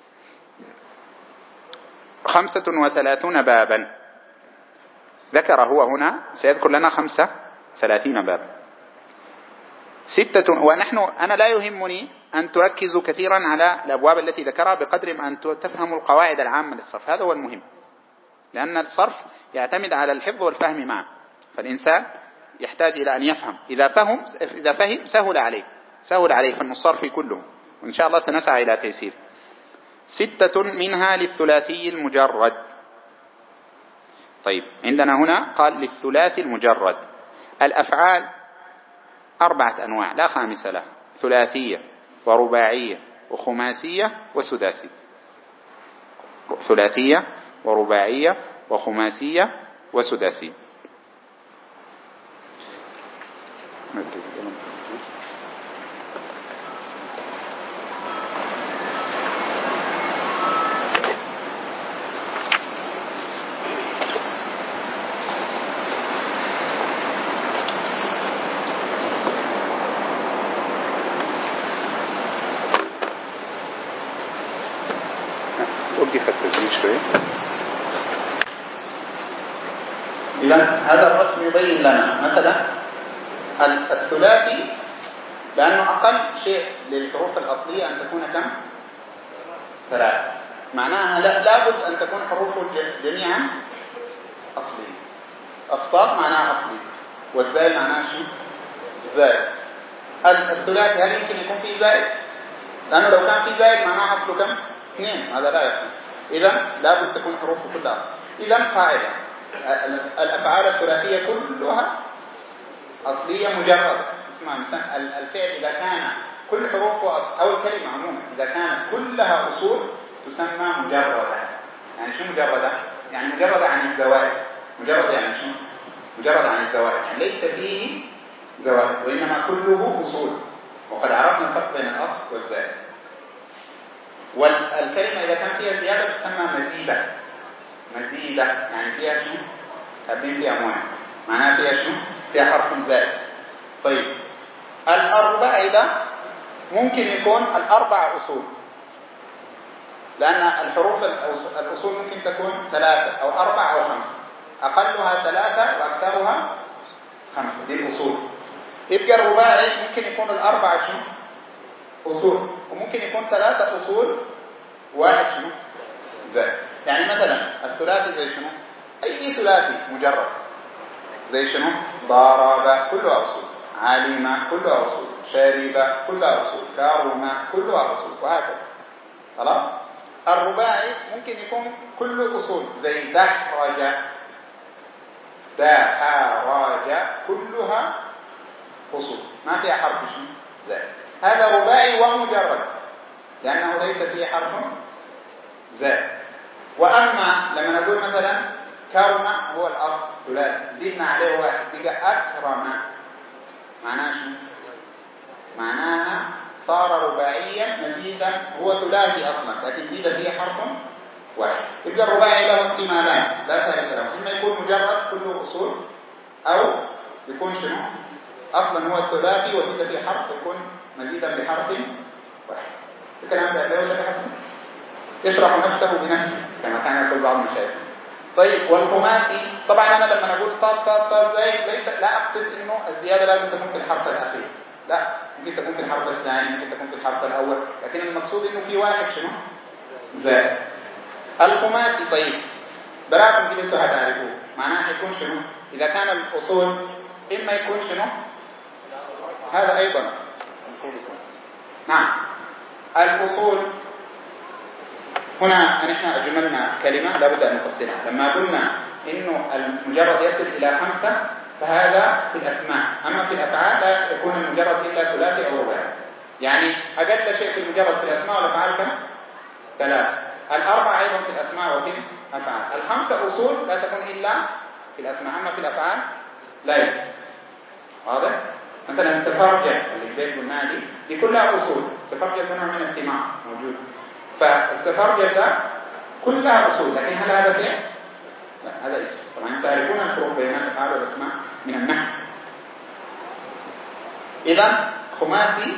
خمسة وثلاثون بابا ذكر هو هنا، سيذكر لنا خمسة ثلاثين بابا. ستة، ونحن أنا لا يهمني أن تركزوا كثيرا على الأبواب التي ذكرها بقدر ما أن تفهموا القواعد العامة للصرف، هذا هو المهم، لأن الصرف يعتمد على الحفظ والفهم معا، فالإنسان يحتاج إلى أن يفهم. إذا فهم إذا فهم سهل عليه سهل عليه فن الصرف كله، وإن شاء الله سنسعى إلى تيسير. ستة منها للثلاثي المجرد. طيب عندنا هنا قال للثلاثي المجرد. الأفعال أربعة أنواع لا خامس له: ثلاثية ورباعية وخماسية وسداسية. ثلاثية ورباعية وخماسية وسداسية. وقف التسجيل شوي. إذا هذا الرسم يبين لنا مثلا الثلاثي لأنه أقل شيء للحروف الأصلية أن تكون كم؟ ثلاثة. معناها لا لابد أن تكون حروفه جميعا أصلية. الصاد معناها أصلي والزاي معناها شو؟ زائد. الثلاثي هل يمكن يكون فيه زائد؟ لأنه لو كان فيه زائد معناها أصله كم؟ اثنين. هذا لا يصلح. إذا لابد تكون حروفه كلها أصلية. إذا قاعدة الأفعال الثلاثية كلها أصلية مجردة. اسمع مثلا الفعل إذا كان كل حروفه أو الكلمة عموما إذا كانت كلها أصول تسمى مجردة. يعني شو مجردة؟ يعني مجردة عن الزوائد. مجرد يعني شو؟ مجرد عن الزوائد، يعني ليس فيه زوائد وإنما كله أصول. وقد عرفنا الفرق بين الأصل والزائد. والكلمة إذا كان فيها زيادة تسمى مزيدة. مزيدة يعني فيها شو؟ كاتبين فيها مويه، معناها فيها شو؟ فيها حرف زائد. طيب الأربعة إذا ممكن يكون الأربع أصول، لأن الحروف الأصول ممكن تكون ثلاثة أو أربعة أو خمسة. أقلها ثلاثة وأكثرها خمسة، دي الأصول. يبقى الرباعي ممكن يكون الأربعة شو؟ أصول، وممكن يكون ثلاثة أصول واحد شنو؟ زائد. يعني مثلا الثلاثي زي شنو؟ أي ثلاثي مجرد زي شنو؟ ضرب كلها أصول، علم كلها أصول، شرب كلها أصول، كرم كلها أصول، وهكذا. خلاص؟ الرباعي ممكن يكون كله أصول زي دحرج، دحرج كلها أصول ما فيها حرف شنو؟ زائد. هذا رباعي ومجرد لأنه ليس فيه حرف زائد. وأما لما نقول مثلا كرم هو الأصل ثلاثي، زدنا عليه واحد بقى أكرم، معناه شنو؟ معناها صار رباعيا مزيدا. هو ثلاثي أصلا لكن زيد فيه حرف واحد. يبقى الرباعي له احتمالان لا ثالث له: إما يكون مجرد كله أصول، أو يكون شنو؟ أصلا هو الثلاثي وزيد فيه حرف يكون مزيدا بحرف واحد. الكلام ده لو شرحته يشرح نفسه بنفسه كما كان يقول بعض المشايخ. طيب والخماسي طبعا أنا لما نقول صاد صاد صاد زي ليس لا أقصد إنه الزيادة لازم تكون في الحرف الأخير، لا، ممكن تكون في الحرف الثاني، ممكن تكون في الحرف الأول، لكن المقصود إنه في واحد شنو؟ زائد. الخماسي طيب براكم كده انتوا هتعرفوه معناه يكون شنو؟ إذا كان الأصول إما يكون شنو؟ هذا أيضا نعم. الأصول هنا نحن أجملنا كلمة لابد أن نفصلها. لما قلنا إنه المجرد يصل إلى خمسة فهذا في الأسماء، أما في الأفعال لا يكون المجرد إلا ثلاثي أو رباعي. يعني أقل شيء في المجرد في الأسماء والأفعال كم؟ ثلاثة. الأربعة أيضا في الأسماء وفي الأفعال. الخمسة أصول لا تكون إلا في الأسماء، أما في الأفعال لا يكون. واضح؟ مثلا السفرجل اللي البيت قلناها دي دي كلها أصول. السفرجل ده نوع من الثمار موجود، فالسفرجل ده كلها أصول، لكن هل هذا فعل؟ لا، هذا اسم. طبعا تعرفون الفروق بين الأفعال والأسماء من النحو. إذا خماسي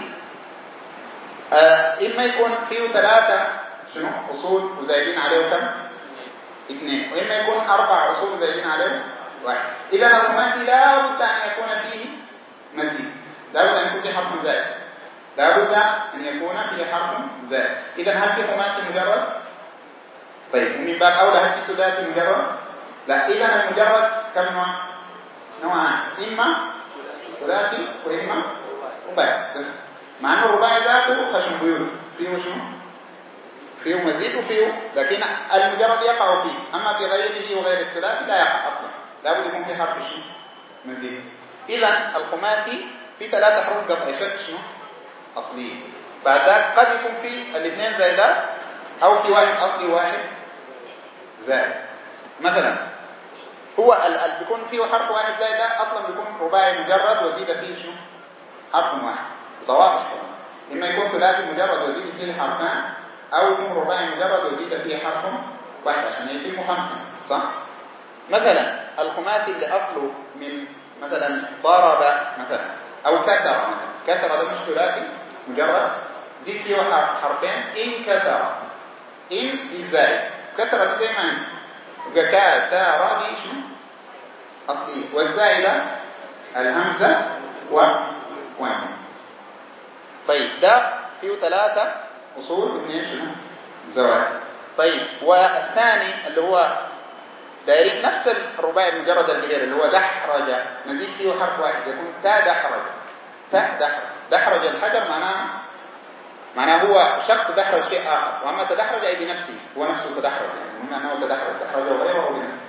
آه إما يكون فيه ثلاثة شنو أصول وزايدين عليه كم؟ اثنين. وإما يكون أربع أصول وزايدين عليه واحد. إذا الخماسي لا بد أن يكون فيه مزيد، لا بد أن يكون فيه حرف زائد، لا بد أن يكون فيه حرف زائد. إذا هل في خماسي مجرد؟ طيب ومن باب أولى هل في سداسي مجرد؟ لا. إذا المجرد كم نوع؟ نوعان، إما ثلاثي وإما رباعي. مع أنه الرباعي ذاته خشن بيوت فيه شنو؟ فيه مزيد وفيه، لكن المجرد يقع فيه، أما في غيره وغير الثلاثي لا يقع أصلا، لابد يكون في حرف شنو مزيد. إذا الخماسي في ثلاثة حروف قطع شك شنو أصلية. بعد ذلك قد يكون في الاثنين زائدات أو في واحد أصلي وواحد زائد. مثلا هو ال بيكون فيه حرف واحد زائد أصلا بيكون رباعي مجرد وزيد فيه شنو حرف واحد، ضوابط. إما يكون ثلاثي مجرد وزيد فيه حرفان، أو يكون رباعي مجرد وزيد فيه حرف واحد عشان يتم خمسة، صح؟ مثلا الخماسي اللي أصله من مثلا ضرب مثلا أو كسر مثلا، كسر ده مش ثلاثي مجرد، زيد فيه حرفين، إن كسر، إن بالزائد، كسر دي زي ما يبقى كسر دي شنو أصلية، والزائدة الهمزة و وين. طيب ده فيه ثلاثة أصول واثنين شنو زوائد. طيب والثاني اللي هو دايرين نفس الرباعي المجرد اللي غير اللي هو دحرج، نزيد فيه حرف واحد يكون تا دحرج. تا دحرج، دحرج الحجر معناه معناه هو شخص دحرج شيء آخر، وأما تدحرج أي بنفسه، هو نفسه تدحرج، يعني معناه هو تدحرج، دحرج وغيره بنفسه.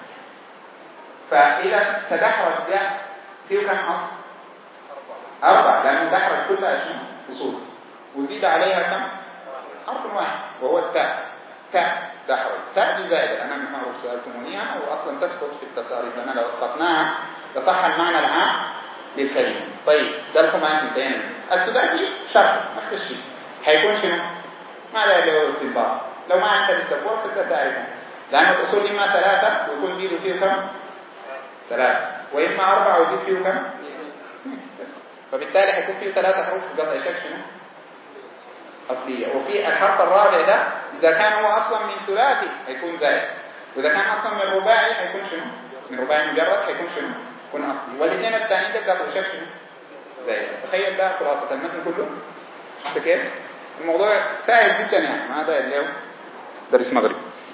فإذا تدحرج ده فيه كم أصل؟ أربعة، لأنه دحرج كلها شنو أصول، وزيد عليها كم حرف واحد وهو التاء. تاء دحرج، تاء دي زائدة، أنا من حروف سألتمونيها وأصلا تسقط في التصاريف، لأن لو أسقطناها تصح المعنى العام للكلمة. طيب ده الخماسي تاني. السداسي شرط نفس الشيء، حيكون شنو؟ ما لا له استنباط، لو ما أنت بتسبور فأنت تعرفه، لأن الأصول إما ثلاثة ويكون زيد فيه كم؟ ثلاثة، وإما أربعة وزيد فيه كم؟ بس. فبالتالي حيكون فيه ثلاثة حروف قطع شك شنو أصلية. وفي الحرف الرابع ده إذا كان هو أصلا من ثلاثي هيكون زائد، وإذا كان أصلا من رباعي هيكون شنو من رباعي مجرد هيكون شنو يكون أصلي. والاثنين الثانيين ده قطع شك شنو زائد. تخيل ده خلاصة المتن كله. شفت كيف الموضوع سهل جدا، يعني ما ده اللي هو درس مغرب.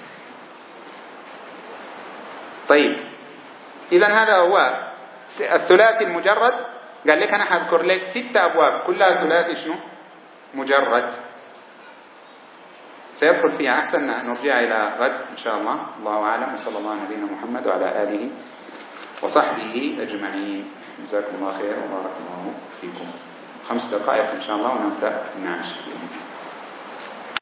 طيب إذا هذا هو الثلاثي المجرد. قال لك أنا هذكر لك ستة أبواب كلها ثلاثي شنو مجرد، سيدخل فيها. أحسن نرجع إلى غد إن شاء الله. الله أعلم، وصلى الله على نبينا محمد وعلى آله وصحبه أجمعين. جزاكم الله خير وبارك الله فيكم. خمس دقائق إن شاء الله ونبدأ نناقش.